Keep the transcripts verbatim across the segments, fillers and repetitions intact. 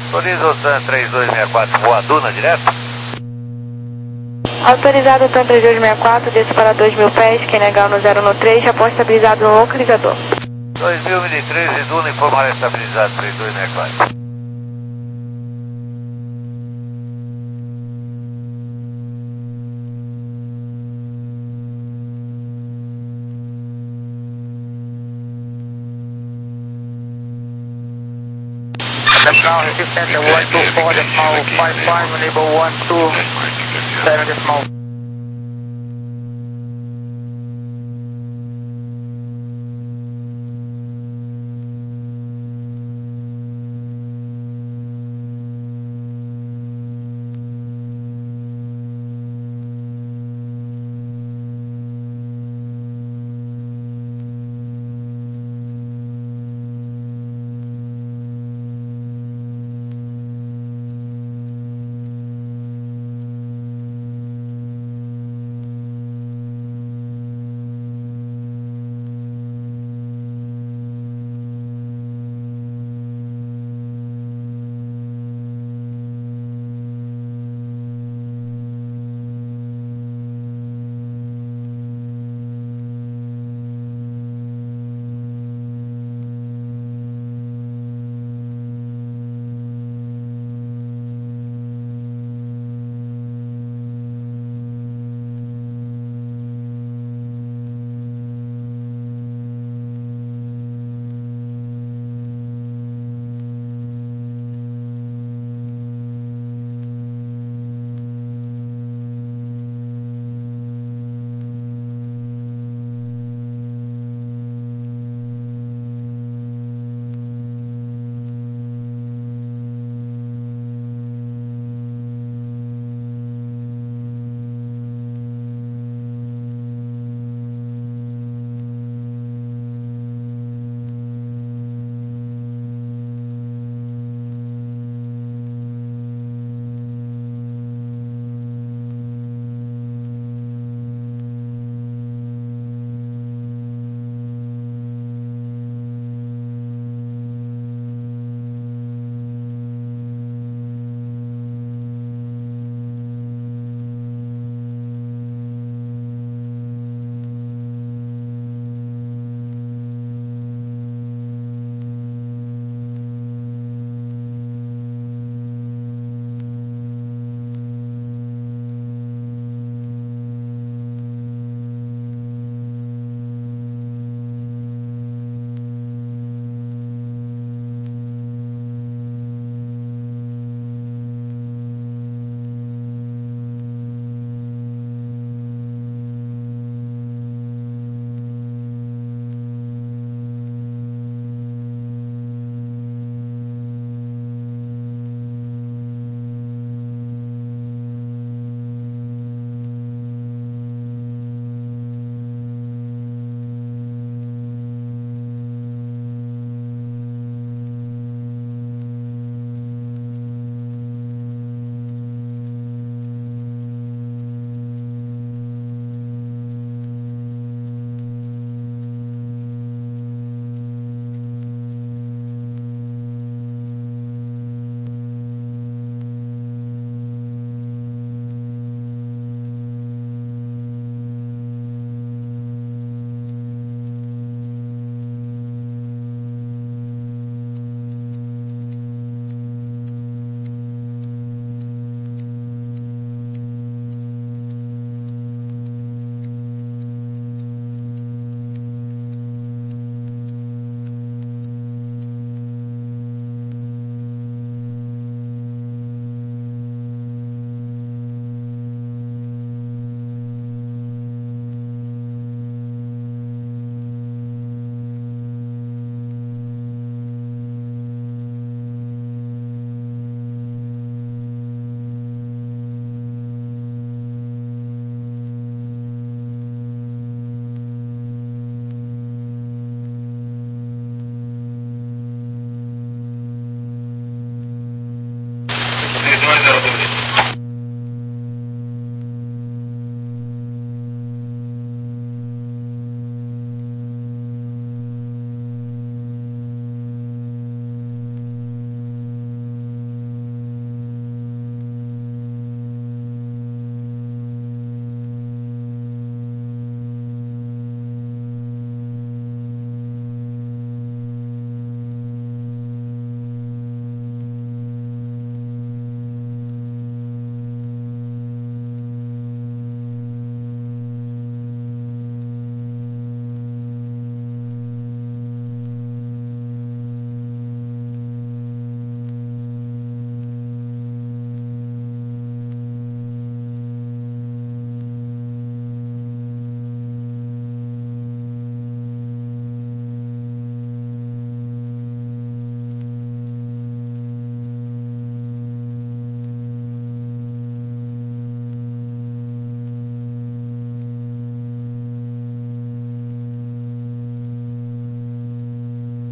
Autoriza o TAM três dois seis quatro, voa Duna direto. Autorizado o TAM três dois seis quatro, desce para dois mil pés, quem negar no zero no três, após estabilizado no localizador. dois mil e treze, Duna, informar estabilizado três dois seis quatro. Now resistance one two four decimal five five, enable one two seven decimal.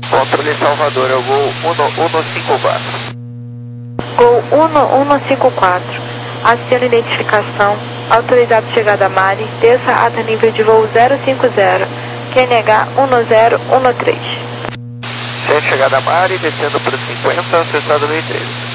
Controle Salvador, é o Gol um um cinco quatro. Gol um um cinco quatro. Aciona identificação. Autorizado chegada a Mari. Desça ata nível de voo zero cinco zero. Q N H um zero um três. Sem chegada a Mari, descendo para cinquenta, acessado mil e treze.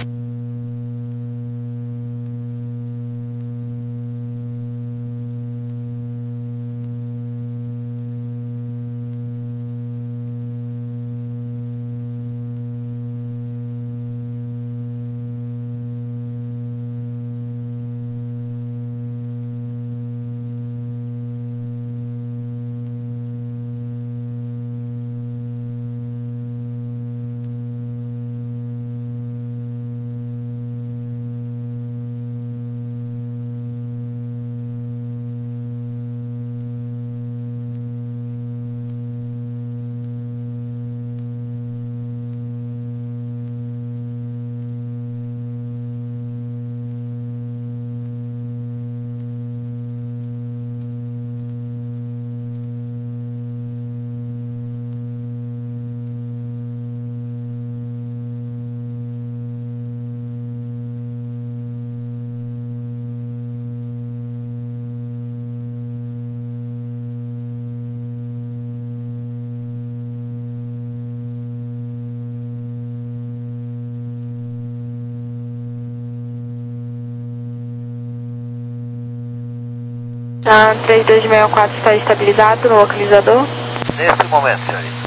A três dois seis quatro está estabilizado no localizador? Nesse momento, senhorita.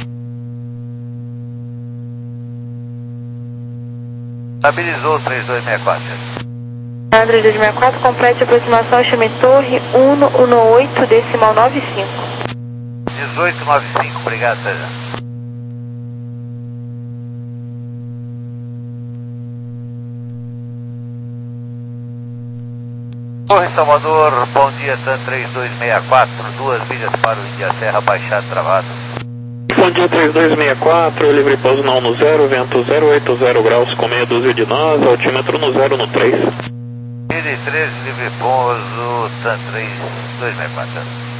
Estabilizou o três dois seis quatro, senhorita. A três dois seis quatro, complete a aproximação, chame Torre um um oito, decimal nove cinco. dezoito nove cinco, obrigado, Sérgio. Torre Salvador, bom dia, TAM três dois seis quatro, duas milhas para o India Serra, baixado travado. Bom dia, três dois seis quatro, livre pouso no um zero, vento zero oito zero graus com meia dúzia de nós, altímetro no zero no três. Mili treze, livre pouso, TAM três dois seis quatro.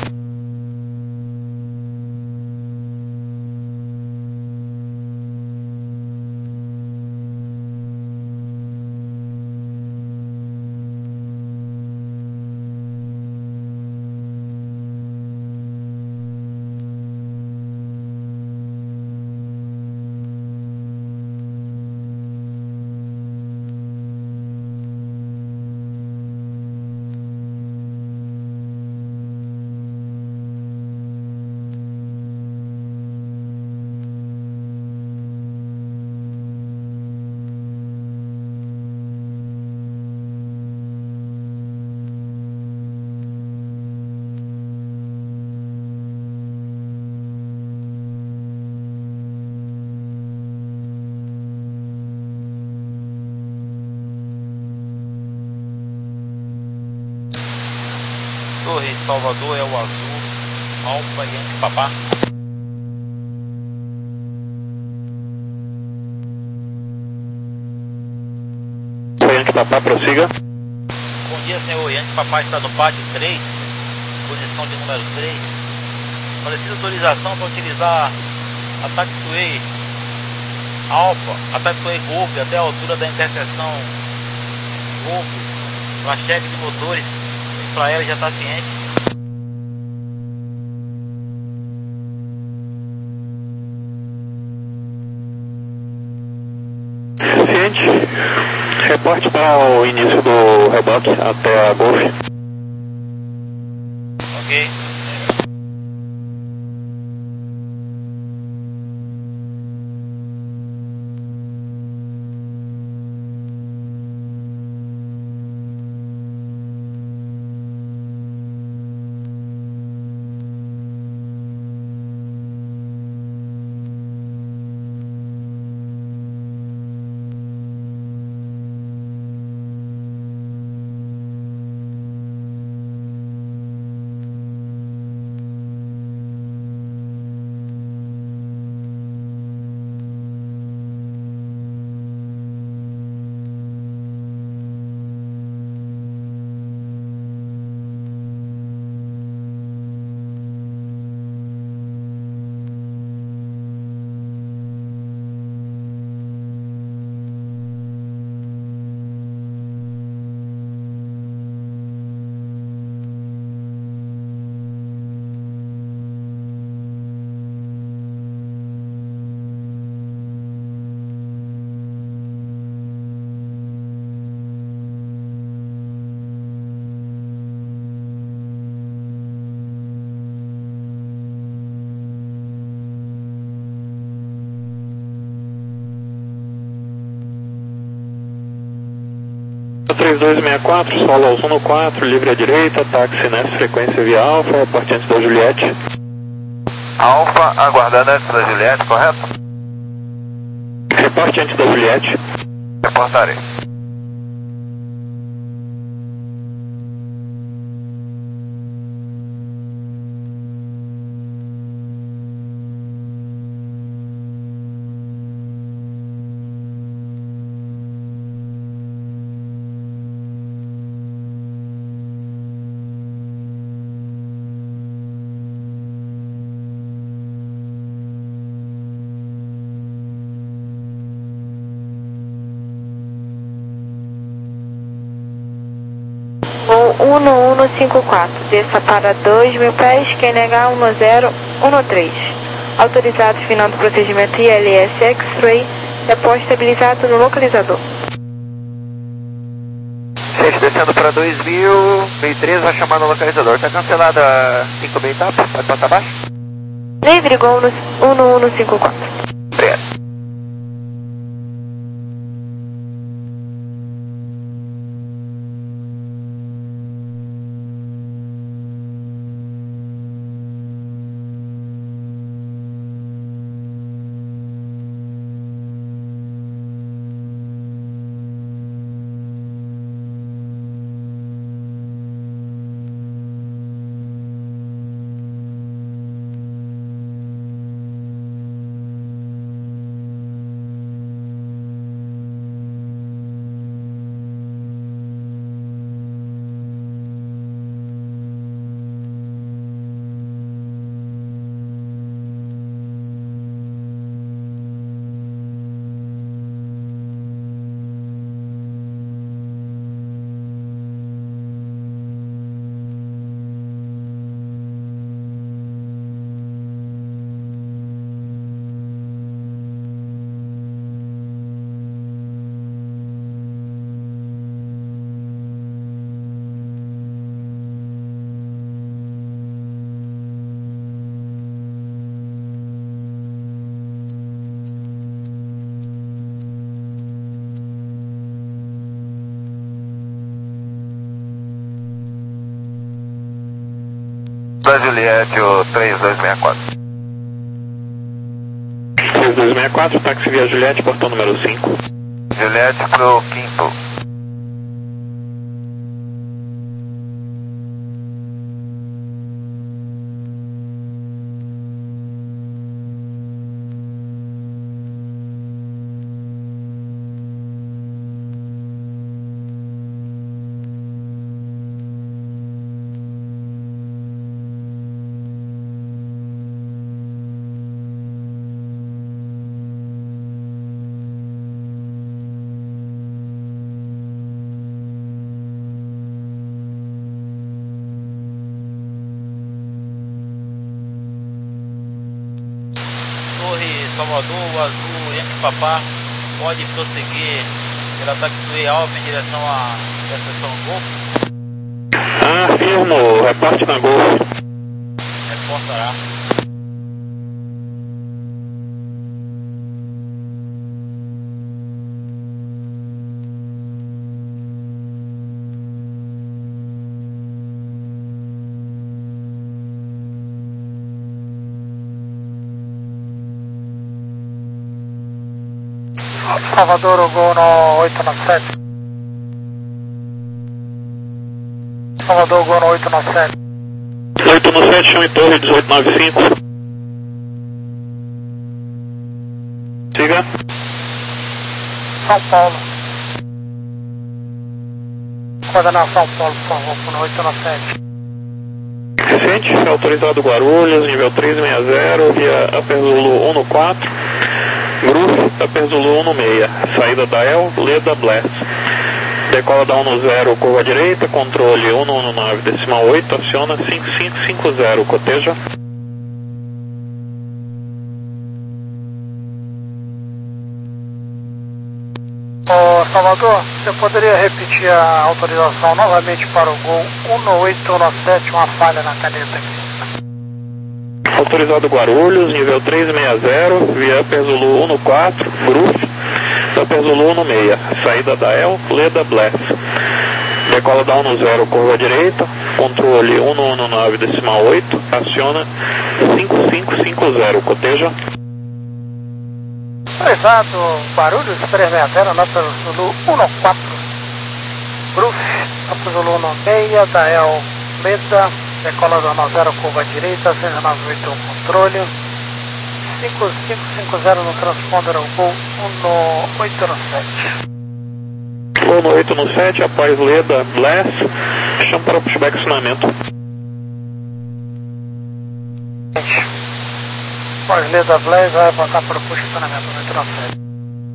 Torre Salvador é o azul, Alfa Yankee Papá. Yankee Papá, prossiga. Bom dia, senhor. Yankee Papá está no pátio três, posição de número três. Solicito autorização para utilizar a taxiway Alfa, a taxiway Golf até a altura da interseção Golf, para cheque de motores. O infraero já está ciente. Ciente. Reporte para o início do reboque até a Golf. Ok. três dois seis quatro, solo aos um no quatro, livre à direita, táxi nessa frequência via Alfa, reporte antes da Juliette. Alfa, aguardando antes da Juliette, correto? Reporte antes da Juliette. Reportarei. um um um cinco quatro, desça para dois mil pés, Q N H um zero um três. Autorizado final do procedimento I L S X-Ray, depósito estabilizado no localizador. Gente, descendo para dois mil, mil e três, vai chamar no localizador. Está cancelada cinco B etapa, pode passar abaixo? Livre, Gol no um um um cinco quatro. Obrigado. Da Juliette, o três dois seis quatro. três dois seis quatro, táxi via Juliette, portão número cinco. Juliette pro quinto. Salvador, o azul, Yankee Papá, pode prosseguir pela taxiway Alfa em direção à estação Golfo? Ah, firmo, reporte na Golfo. Reportará. Salvador, o Gol no oito nove sete. Salvador, o Gol no oito nove sete. oito nove sete, chama em torre dezoito nove cinco. Siga. São Paulo. Coordenar São Paulo, por favor, no oito nove sete. Recente, autorizado Guarulhos, nível três seis zero, via Upper Zulu um no quatro. Groove, Upper Zulu um no seis, saída da El, Leda Blast. Decola da um no zero, curva direita, controle um no nove, decimal oito, aciona cinco cinco cinco zero, coteja. Ô Salvador, você poderia repetir a autorização novamente para o Gol um no oito nove sete, uma falha na caneta aqui. Autorizado Guarulhos, nível três seis zero, via Upper Zulu um no quatro, Groove, Upper Zulu um no seis, saída da El, Leda Blast. Decola da um zero, curva direita, controle um um nove decimal oito, aciona cinco cinco cinco zero, coteja. Autorizado Guarulhos três seis zero, nota Zulu um quatro, Groove, nota Zulu um seis, Dael Leda, decola da um zero, curva direita, seis nove oito, controle, cinco cinco cinco zero no transponder ao Gol um oito sete. um oito sete, após Leda, Bless, chama para pushback acionamento. Após Leda, Bless, vai voltar para o push acionamento um oito sete.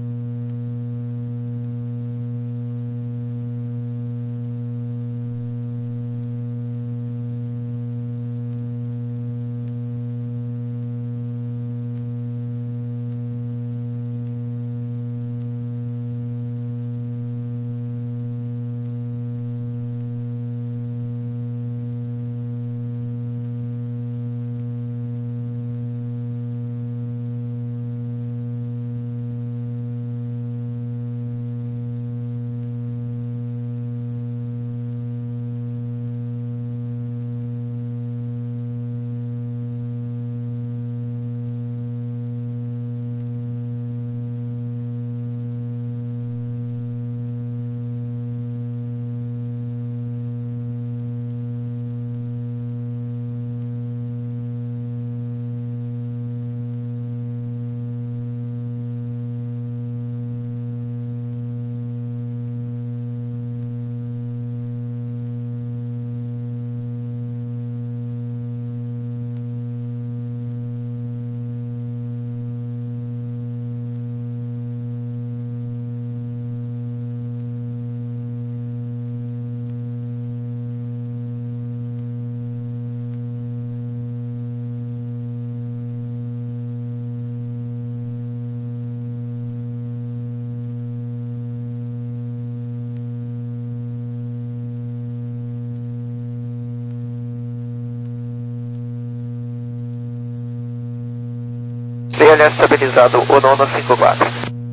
D L S estabilizado, o nono cinco quatro.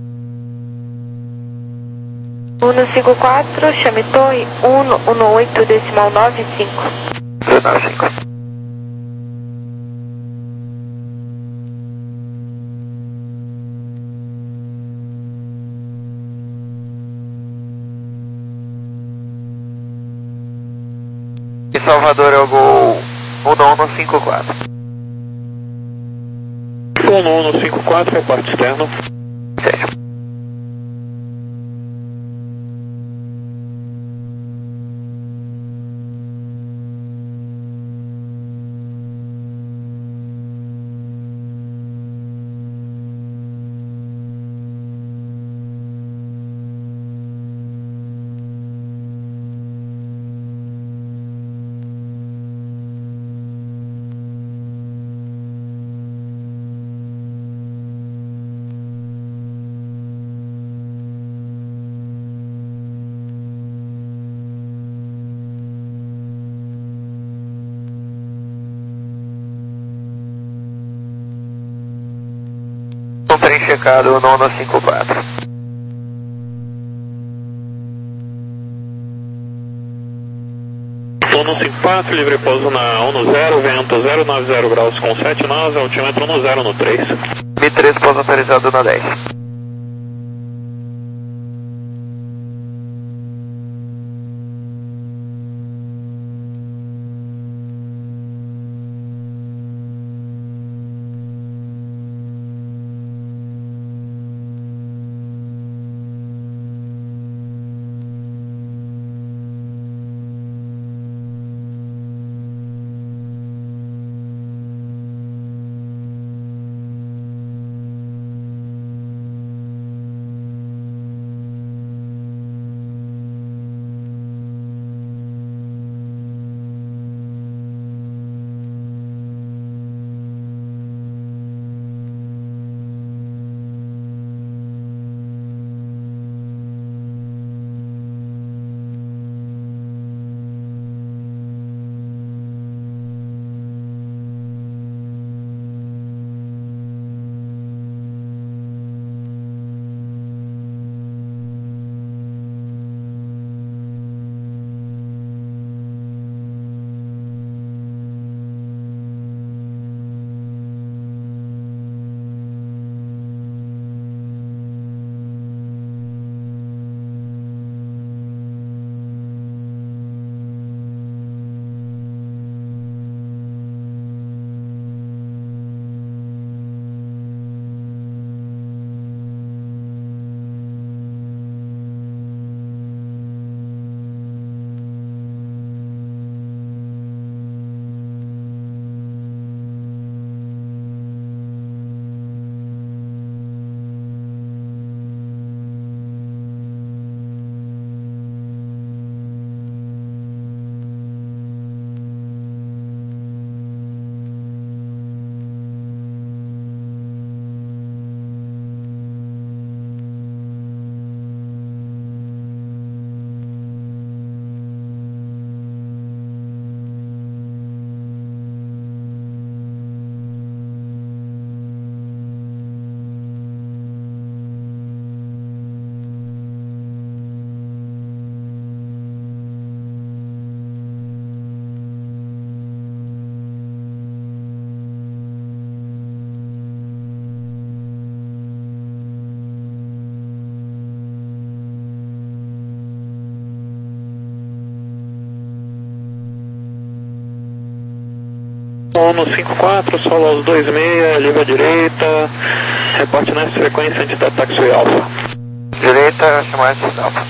uno cinco quatro, chame torre um um oito decimal nove cinco. nove cinco. Em Salvador é o Gol um um cinco quatro. um um cinco quatro, reporte externo. Certo. Um trem checado, o nono cinco quatro. um um cinco quatro, livre pouso na um zero, vento zero nove zero graus com sete nove, altímetro um zero no três. Mi três, pouso autorizado na dez. um cinco quatro, solo aos dois seis, livre à direita, reporte nessa frequência antes da taxiway alfa. Direita, chamar antes alfa.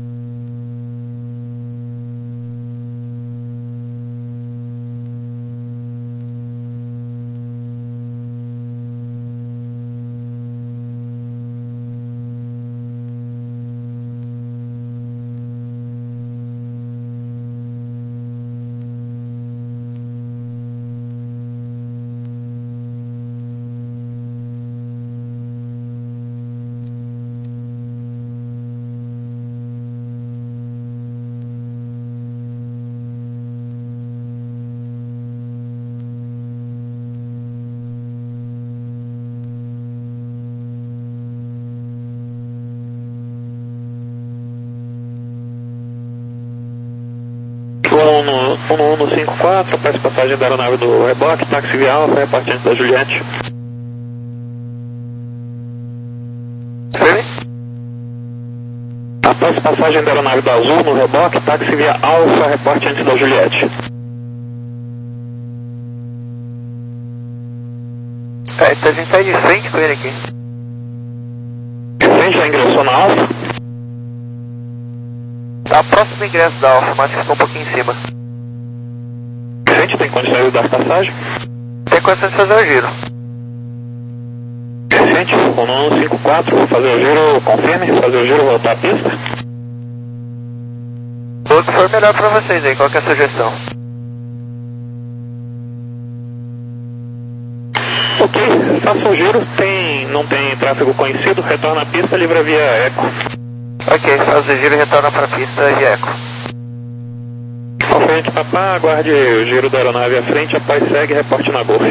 um um cinco quatro, peço passagem da aeronave do reboque, táxi via alfa, reporte antes da Juliette. Após passagem da aeronave da Azul no reboque, táxi via alfa, reporte antes da Juliette. É, então a gente sai de frente com ele aqui. De frente já ingressou na alfa? Tá próximo do ingresso da alfa, mas ficou um pouquinho em cima. Gente, tem condições de dar passagem? Tem condições de fazer o giro. Gente, um um cinco quatro, fazer o giro, confirme, fazer o giro, voltar à pista. O que for melhor pra vocês aí, qual que é a sugestão? Ok, faça o giro, tem, não tem tráfego conhecido, retorna à pista, livre via eco. Ok, faz o giro e retorna pra pista e eco. Frente papá, aguarde o giro da aeronave à frente, após segue, reporte na Golf.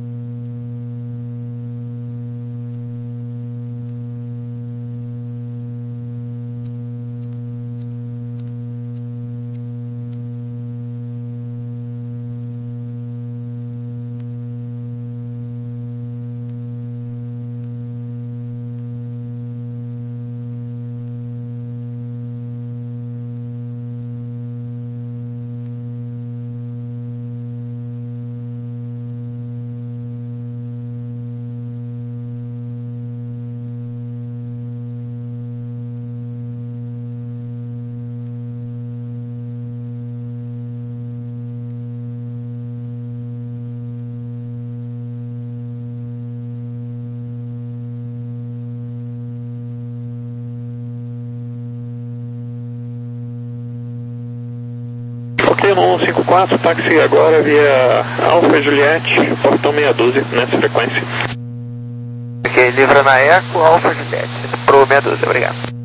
um cinco quatro, táxi agora via Alfa Juliette, portão meia dúzia, nessa frequência. Ok, livra na eco, Alfa Juliette, pro meia dúzia, obrigado.